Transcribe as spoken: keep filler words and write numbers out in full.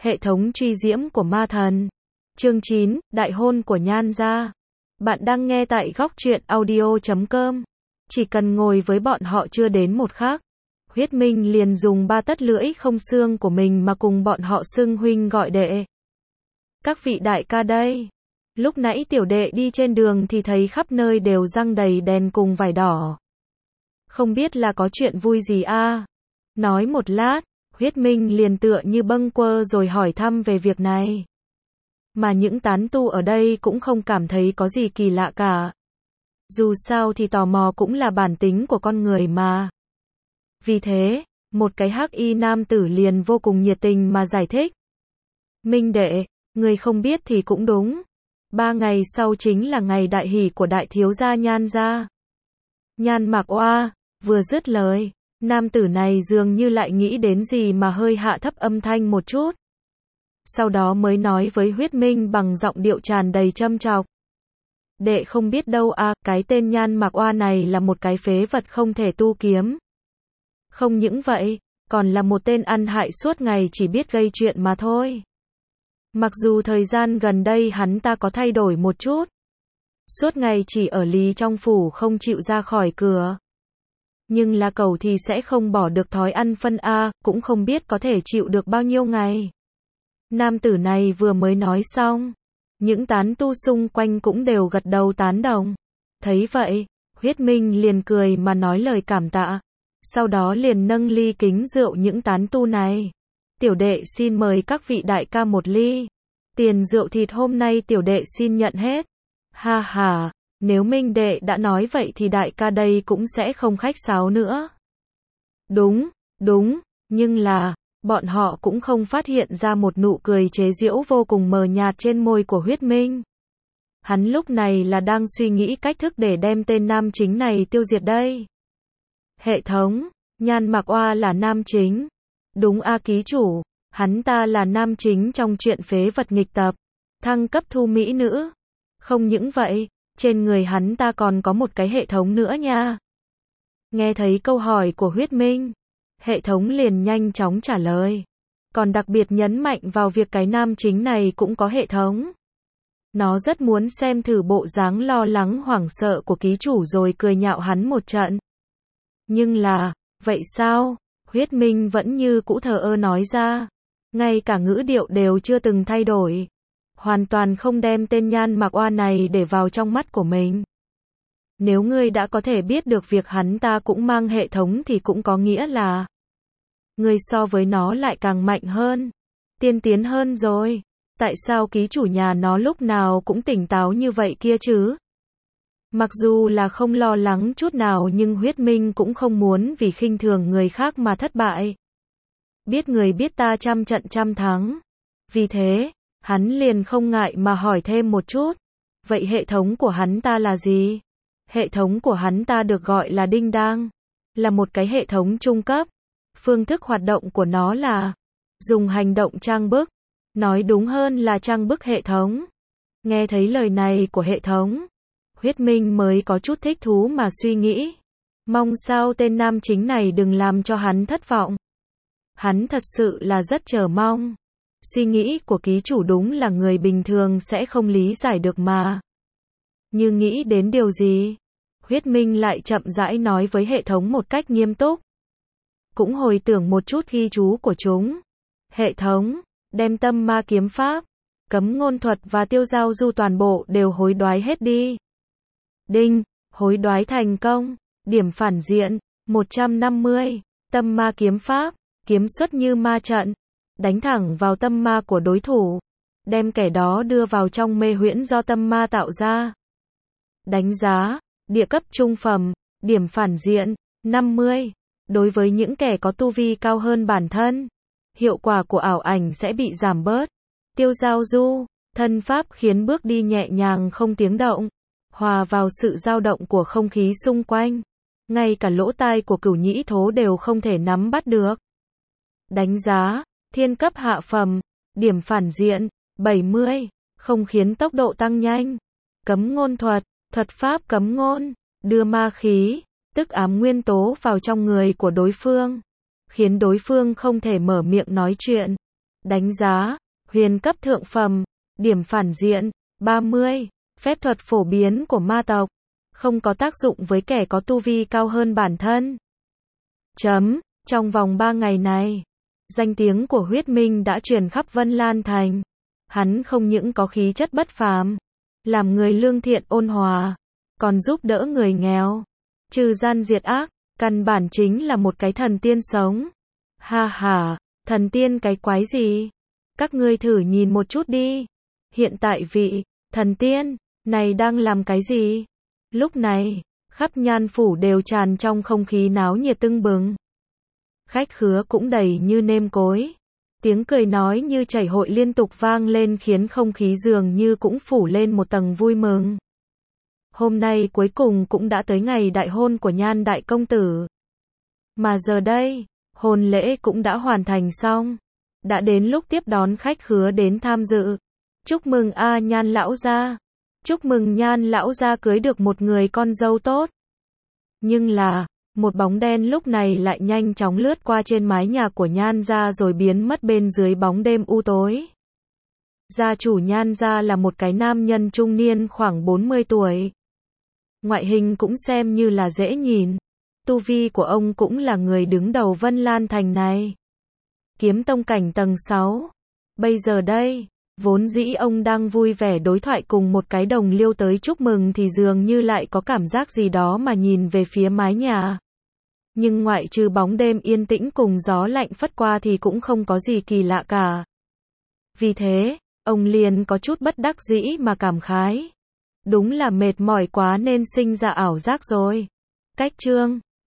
Hệ thống truy diễm của ma thần. Chương chín, Đại hôn của Nhan gia. Bạn đang nghe tại góc truyện audio chấm com. Chỉ cần ngồi với bọn họ chưa đến một khắc, Huyết Minh liền dùng ba tấc lưỡi không xương của mình mà cùng bọn họ xưng huynh gọi đệ. Các vị đại ca đây. Lúc nãy tiểu đệ đi trên đường thì thấy khắp nơi đều răng đầy đèn cùng vải đỏ. Không biết là có chuyện vui gì a? À? Nói một lát, Huyết Minh liền tựa như bâng quơ rồi hỏi thăm về việc này. Mà những tán tu ở đây cũng không cảm thấy có gì kỳ lạ cả. Dù sao thì tò mò cũng là bản tính của con người mà. Vì thế, một cái hắc y nam tử liền vô cùng nhiệt tình mà giải thích. Minh đệ, người không biết thì cũng đúng. Ba ngày sau chính là ngày đại hỷ của đại thiếu gia Nhan gia. Nhan Mặc Oa, vừa dứt lời, nam tử này dường như lại nghĩ đến gì mà hơi hạ thấp âm thanh một chút. Sau đó mới nói với Huyết Minh bằng giọng điệu tràn đầy châm chọc. Đệ không biết đâu à, cái tên Nhan Mặc Oa này là một cái phế vật không thể tu kiếm. Không những vậy, còn là một tên ăn hại suốt ngày chỉ biết gây chuyện mà thôi. Mặc dù thời gian gần đây hắn ta có thay đổi một chút. Suốt ngày chỉ ở lý trong phủ không chịu ra khỏi cửa. Nhưng là cậu thì sẽ không bỏ được thói ăn phân A, cũng không biết có thể chịu được bao nhiêu ngày. Nam tử này vừa mới nói xong. Những tán tu xung quanh cũng đều gật đầu tán đồng. Thấy vậy, Huyết Minh liền cười mà nói lời cảm tạ. Sau đó liền nâng ly kính rượu những tán tu này. Tiểu đệ xin mời các vị đại ca một ly. Tiền rượu thịt hôm nay tiểu đệ xin nhận hết. Ha ha, nếu Minh đệ đã nói vậy thì đại ca đây cũng sẽ không khách sáo nữa. Đúng, đúng, nhưng là, bọn họ cũng không phát hiện ra một nụ cười chế giễu vô cùng mờ nhạt trên môi của Huyết Minh. Hắn lúc này là đang suy nghĩ cách thức để đem tên nam chính này tiêu diệt đây. Hệ thống, Nhan Mặc Oa là nam chính. Đúng a ký chủ, hắn ta là nam chính trong truyện phế vật nghịch tập, thăng cấp thu mỹ nữ. Không những vậy, trên người hắn ta còn có một cái hệ thống nữa nha. Nghe thấy câu hỏi của Huyết Minh, hệ thống liền nhanh chóng trả lời. Còn đặc biệt nhấn mạnh vào việc cái nam chính này cũng có hệ thống. Nó rất muốn xem thử bộ dáng lo lắng hoảng sợ của ký chủ rồi cười nhạo hắn một trận. Nhưng là, vậy sao? Huyết Minh vẫn như cũ thờ ơ nói ra. Ngay cả ngữ điệu đều chưa từng thay đổi. Hoàn toàn không đem tên Nhan Mặc Oa này để vào trong mắt của mình. Nếu ngươi đã có thể biết được việc hắn ta cũng mang hệ thống thì cũng có nghĩa là ngươi so với nó lại càng mạnh hơn, tiên tiến hơn rồi. Tại sao ký chủ nhà nó lúc nào cũng tỉnh táo như vậy kia chứ? Mặc dù là không lo lắng chút nào nhưng Huyết Minh cũng không muốn vì khinh thường người khác mà thất bại. Biết người biết ta trăm trận trăm thắng. Vì thế, hắn liền không ngại mà hỏi thêm một chút. Vậy hệ thống của hắn ta là gì? Hệ thống của hắn ta được gọi là Đinh Đang. Là một cái hệ thống trung cấp. Phương thức hoạt động của nó là dùng hành động trang bức. Nói đúng hơn là trang bức hệ thống. Nghe thấy lời này của hệ thống, Huyết Minh mới có chút thích thú mà suy nghĩ. Mong sao tên nam chính này đừng làm cho hắn thất vọng. Hắn thật sự là rất chờ mong. Suy nghĩ của ký chủ đúng là người bình thường sẽ không lý giải được mà. Như nghĩ đến điều gì? Huyết Minh lại chậm rãi nói với hệ thống một cách nghiêm túc. Cũng hồi tưởng một chút ghi chú của chúng. Hệ thống, đem tâm ma kiếm pháp, cấm ngôn thuật và tiêu giao du toàn bộ đều hối đoái hết đi. Đinh, hối đoái thành công. Điểm phản diện, một trăm năm mươi. Tâm ma kiếm pháp, kiếm xuất như ma trận. Đánh thẳng vào tâm ma của đối thủ. Đem kẻ đó đưa vào trong mê huyễn do tâm ma tạo ra. Đánh giá, địa cấp trung phẩm, điểm phản diện, năm mươi. Đối với những kẻ có tu vi cao hơn bản thân, hiệu quả của ảo ảnh sẽ bị giảm bớt. Tiêu giao du, thân pháp khiến bước đi nhẹ nhàng không tiếng động, hòa vào sự dao động của không khí xung quanh. Ngay cả lỗ tai của Cửu Nhĩ Thố đều không thể nắm bắt được. Đánh giá, thiên cấp hạ phẩm, điểm phản diện, bảy mươi, không khiến tốc độ tăng nhanh. Cấm ngôn thuật, thuật pháp cấm ngôn, đưa ma khí, tức ám nguyên tố vào trong người của đối phương, khiến đối phương không thể mở miệng nói chuyện. Đánh giá, huyền cấp thượng phẩm, điểm phản diện, ba mươi. Phép thuật phổ biến của ma tộc, không có tác dụng với kẻ có tu vi cao hơn bản thân. Chấm, trong vòng ba ngày này, danh tiếng của Huyết Minh đã truyền khắp Vân Lan Thành. Hắn không những có khí chất bất phàm, làm người lương thiện ôn hòa, còn giúp đỡ người nghèo, trừ gian diệt ác, căn bản chính là một cái thần tiên sống. Ha ha, thần tiên cái quái gì? Các ngươi thử nhìn một chút đi. Hiện tại vị thần tiên này đang làm cái gì? Lúc này, khắp Nhan phủ đều tràn trong không khí náo nhiệt tưng bừng. Khách khứa cũng đầy như nêm cối. Tiếng cười nói như chảy hội liên tục vang lên khiến không khí dường như cũng phủ lên một tầng vui mừng. Hôm nay cuối cùng cũng đã tới ngày đại hôn của Nhan đại công tử. Mà giờ đây, hôn lễ cũng đã hoàn thành xong. Đã đến lúc tiếp đón khách khứa đến tham dự. Chúc mừng a Nhan lão gia. Chúc mừng Nhan lão gia cưới được một người con dâu tốt. Nhưng là, một bóng đen lúc này lại nhanh chóng lướt qua trên mái nhà của Nhan gia rồi biến mất bên dưới bóng đêm u tối. Gia chủ Nhan gia là một cái nam nhân trung niên khoảng bốn mươi tuổi. Ngoại hình cũng xem như là dễ nhìn. Tu vi của ông cũng là người đứng đầu Vân Lan Thành này. Kiếm tông cảnh tầng sáu. Bây giờ đây, vốn dĩ ông đang vui vẻ đối thoại cùng một cái đồng liêu tới chúc mừng thì dường như lại có cảm giác gì đó mà nhìn về phía mái nhà. Nhưng ngoại trừ bóng đêm yên tĩnh cùng gió lạnh phất qua thì cũng không có gì kỳ lạ cả. Vì thế, ông liền có chút bất đắc dĩ mà cảm khái. Đúng là mệt mỏi quá nên sinh ra ảo giác rồi. Cách chương